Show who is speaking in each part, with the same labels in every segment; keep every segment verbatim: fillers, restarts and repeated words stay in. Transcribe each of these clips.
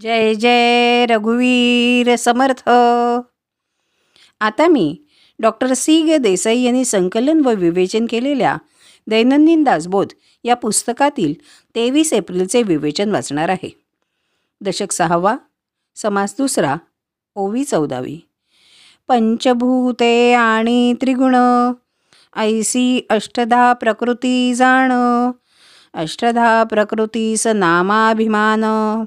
Speaker 1: जय जय रघुवीर समर्थ. आता मी डॉक्टर सी गे देसाई यांनी संकलन व विवेचन केलेल्या दैनंदिन दासबोध या पुस्तकातील तेवीस एप्रिलचे विवेचन वाचणार आहे. दशक सहावा, समास दुसरा, ओवी चौदावी. पंचभूते आणि त्रिगुण ऐसी अष्टधा प्रकृती जाण, अष्टधा प्रकृतीस नामाभिमान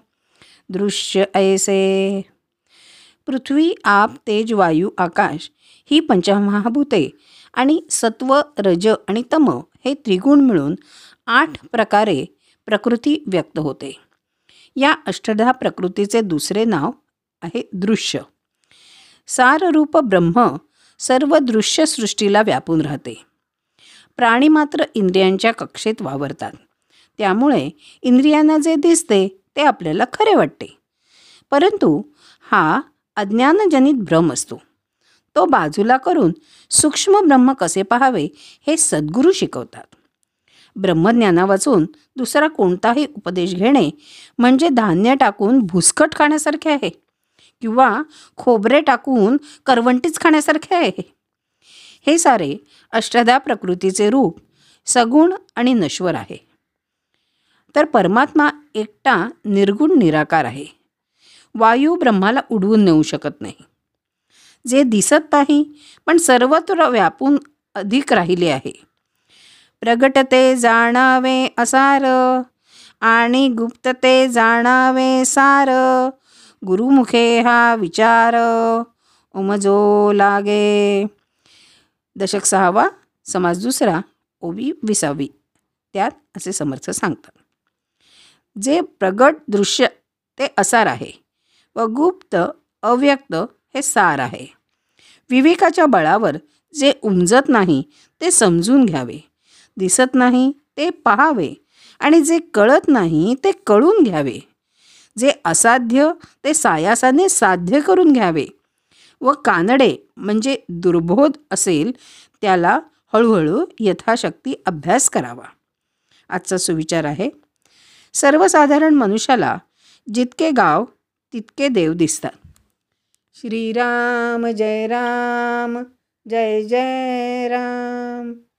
Speaker 1: दृश्य ऐसे. पृथ्वी, आप, तेज, वायू, आकाश ही पंचमहाभूते आणि सत्व, रज आणि तम हे त्रिगुण मिळून आठ प्रकारे प्रकृती व्यक्त होते. या अष्टधा प्रकृतीचे दुसरे नाव आहे दृश्य. साररूप ब्रह्म सर्व दृश्य सृष्टीला व्यापून राहते. प्राणी मात्र इंद्रियांच्या कक्षेत वावरतात. त्यामुळे इंद्रियांना जे दिसते ते आपल्याला खरे वाटते, परंतु हा अज्ञानजनित भ्रम असतो. तो बाजूला करून सूक्ष्म ब्रह्म कसे पाहावे हे सद्गुरू शिकवतात. ब्रह्मज्ञाना वाचून दुसरा कोणताही उपदेश घेणे म्हणजे धान्य टाकून भुसकट खाण्यासारखे आहे किंवा खोबरे टाकून करवंटीच खाण्यासारखे आहे. हे सारे अष्टधा प्रकृतीचे रूप सगुण आणि नश्वर आहे. तर परमात्मा एकटा निर्गुण निराकार आहे. वायू ब्रह्माला उडवून नेऊ शकत नाही. जे दिसत नाही पण सर्वत्र व्यापून अधिक राहिले आहे. प्रगटते जाणावे असार आणि गुप्तते जाणावे सार, गुरुमुखे हा विचार उमजो लागे. दशक सहावा, समास दुसरा, ओवी विसावी. त्यात असे समर्थ सांगतात. जे प्रगट दृश्य ते असार आहे व गुप्त अव्यक्त हे सार आहे. विवेकाच्या बळावर जे उमजत नाही ते समजून घ्यावे, दिसत नाही ते पाहावे आणि जे कळत नाही ते कळून घ्यावे. जे असाध्य ते सायासाने साध्य करून घ्यावे व कानडे म्हणजे दुर्बोध असेल त्याला हळूहळू यथाशक्ती अभ्यास करावा. आजचा सुविचार आहे. सर्वसाधारण मनुष्याला जितके गाव तितके देव दिसतात. श्रीराम जय राम, जय जय राम.